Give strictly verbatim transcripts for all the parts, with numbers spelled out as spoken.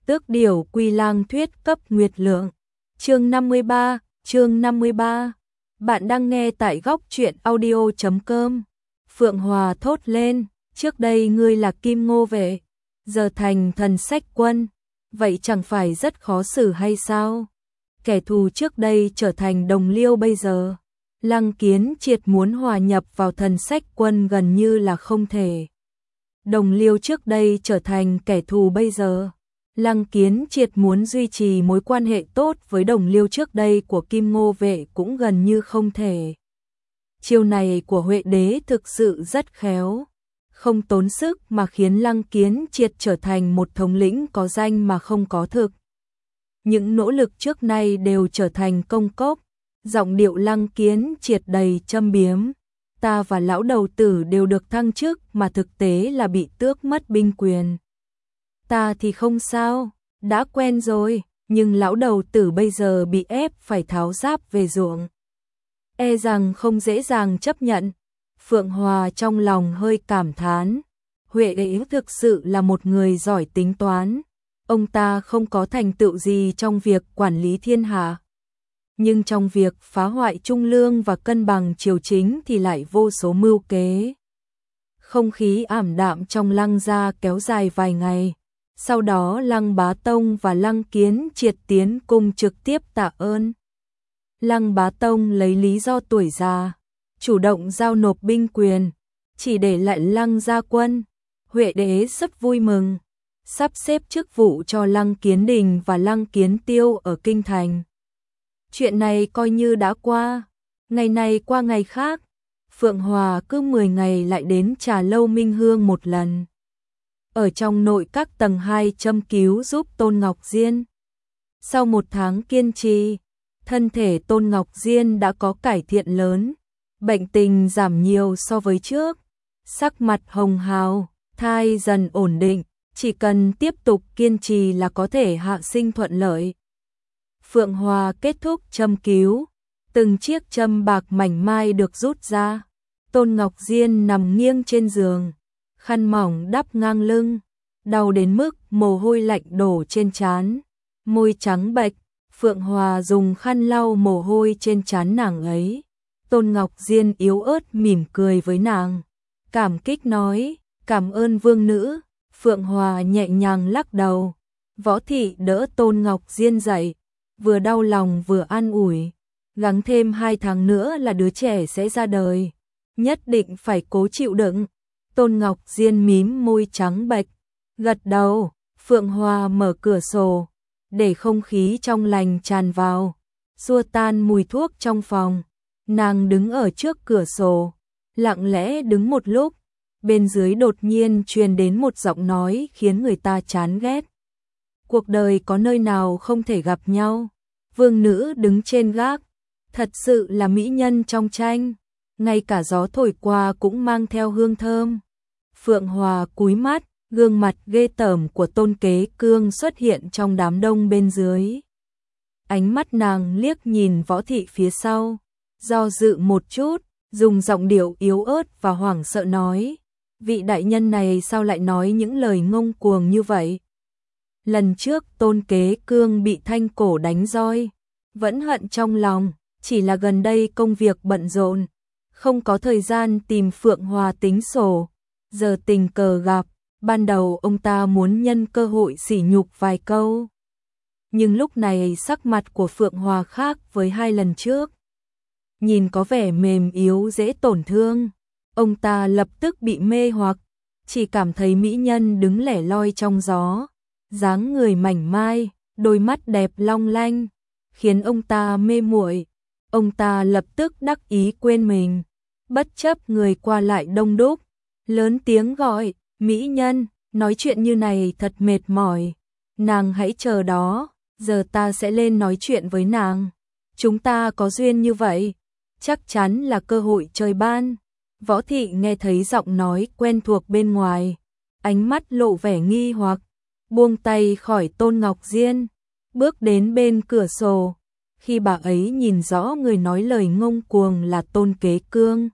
Tước điểu quy lang thuyết cấp nguyệt lượng. Chương năm mươi ba, chương năm mươi ba. Bạn đang nghe tại góc truyện audio chấm com. Phượng Hòa thốt lên, trước đây ngươi là Kim Ngô vệ, giờ thành Thần Sách Quân, vậy chẳng phải rất khó xử hay sao? Kẻ thù trước đây trở thành đồng liêu bây giờ. Lăng Kiến Triệt muốn hòa nhập vào Thần Sách Quân gần như là không thể. Đồng liêu trước đây trở thành kẻ thù bây giờ. Lăng Kiến Triệt muốn duy trì mối quan hệ tốt với đồng liêu trước đây của Kim Ngô vệ cũng gần như không thể. Chiêu này của Huệ Đế thực sự rất khéo, không tốn sức mà khiến Lăng Kiến Triệt trở thành một thống lĩnh có danh mà không có thực. Những nỗ lực trước nay đều trở thành công cốc, giọng điệu Lăng Kiến Triệt đầy châm biếm. Ta và lão đầu tử đều được thăng chức mà thực tế là bị tước mất binh quyền. Ta thì không sao, đã quen rồi, nhưng lão đầu tử bây giờ bị ép phải tháo giáp về ruộng. E rằng không dễ dàng chấp nhận. Phượng Hòa trong lòng hơi cảm thán. Huệ ấy thực sự là một người giỏi tính toán. Ông ta không có thành tựu gì trong việc quản lý thiên hạ, nhưng trong việc phá hoại trung lương và cân bằng triều chính thì lại vô số mưu kế. Không khí ảm đạm trong Lăng gia kéo dài vài ngày. Sau đó Lăng Bá Tông và Lăng Kiến Triệt tiến cung trực tiếp tạ ơn. Lăng Bá Tông lấy lý do tuổi già, chủ động giao nộp binh quyền, chỉ để lại Lăng gia quân. Huệ Đế rất vui mừng, sắp xếp chức vụ cho Lăng Kiến Đình và Lăng Kiến Tiêu ở kinh thành. Chuyện này coi như đã qua, ngày này qua ngày khác, Phượng Hòa cứ mười ngày lại đến Trà Lâu Minh Hương một lần. Ở trong nội các tầng hai châm cứu giúp Tôn Ngọc Diên. Sau một tháng kiên trì, thân thể Tôn Ngọc Diên đã có cải thiện lớn, bệnh tình giảm nhiều so với trước, sắc mặt hồng hào, thai dần ổn định, chỉ cần tiếp tục kiên trì là có thể hạ sinh thuận lợi. Phượng Hòa kết thúc châm cứu, từng chiếc châm bạc mảnh mai được rút ra. Tôn Ngọc Diên nằm nghiêng trên giường, khăn mỏng đắp ngang lưng, đau đến mức mồ hôi lạnh đổ trên trán, môi trắng bệch. Phượng Hòa dùng khăn lau mồ hôi trên trán nàng ấy. Tôn Ngọc Diên yếu ớt mỉm cười với nàng, cảm kích nói, cảm ơn vương nữ. Phượng Hòa nhẹ nhàng lắc đầu. Võ thị đỡ Tôn Ngọc Diên dậy, vừa đau lòng vừa an ủi, gắng thêm hai tháng nữa là đứa trẻ sẽ ra đời, nhất định phải cố chịu đựng. Tôn Ngọc Diên mím môi trắng bệch, gật đầu. Phượng Hòa mở cửa sổ, để không khí trong lành tràn vào, xua tan mùi thuốc trong phòng. Nàng đứng ở trước cửa sổ, lặng lẽ đứng một lúc, bên dưới đột nhiên truyền đến một giọng nói khiến người ta chán ghét. Cuộc đời có nơi nào không thể gặp nhau? Vương nữ đứng trên gác, thật sự là mỹ nhân trong tranh, ngay cả gió thổi qua cũng mang theo hương thơm. Phượng Hòa cúi mắt, gương mặt ghê tởm của Tôn Kế Cương xuất hiện trong đám đông bên dưới. Ánh mắt nàng liếc nhìn Võ thị phía sau, do dự một chút, dùng giọng điệu yếu ớt và hoảng sợ nói, vị đại nhân này sao lại nói những lời ngông cuồng như vậy? Lần trước Tôn Kế Cương bị Thanh Cổ đánh roi, vẫn hận trong lòng, chỉ là gần đây công việc bận rộn, không có thời gian tìm Phượng Hòa tính sổ, giờ tình cờ gặp. Ban đầu ông ta muốn nhân cơ hội sỉ nhục vài câu, nhưng lúc này sắc mặt của Phượng Hòa khác với hai lần trước, nhìn có vẻ mềm yếu dễ tổn thương. Ông ta lập tức bị mê hoặc, chỉ cảm thấy mỹ nhân đứng lẻ loi trong gió, dáng người mảnh mai, đôi mắt đẹp long lanh, khiến ông ta mê muội. Ông ta lập tức đắc ý quên mình, bất chấp người qua lại đông đúc, lớn tiếng gọi, mỹ nhân, nói chuyện như này thật mệt mỏi, nàng hãy chờ đó, giờ ta sẽ lên nói chuyện với nàng. Chúng ta có duyên như vậy, chắc chắn là cơ hội trời ban. Võ thị nghe thấy giọng nói quen thuộc bên ngoài, ánh mắt lộ vẻ nghi hoặc, buông tay khỏi Tôn Ngọc Diên, bước đến bên cửa sổ. Khi bà ấy nhìn rõ người nói lời ngông cuồng là Tôn Kế Cương,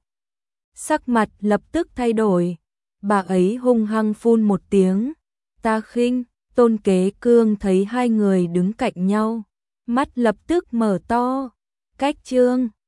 sắc mặt lập tức thay đổi. Bà ấy hung hăng phun một tiếng, ta khinh, Tôn Kế Cương thấy hai người đứng cạnh nhau, mắt lập tức mở to. Cách Trương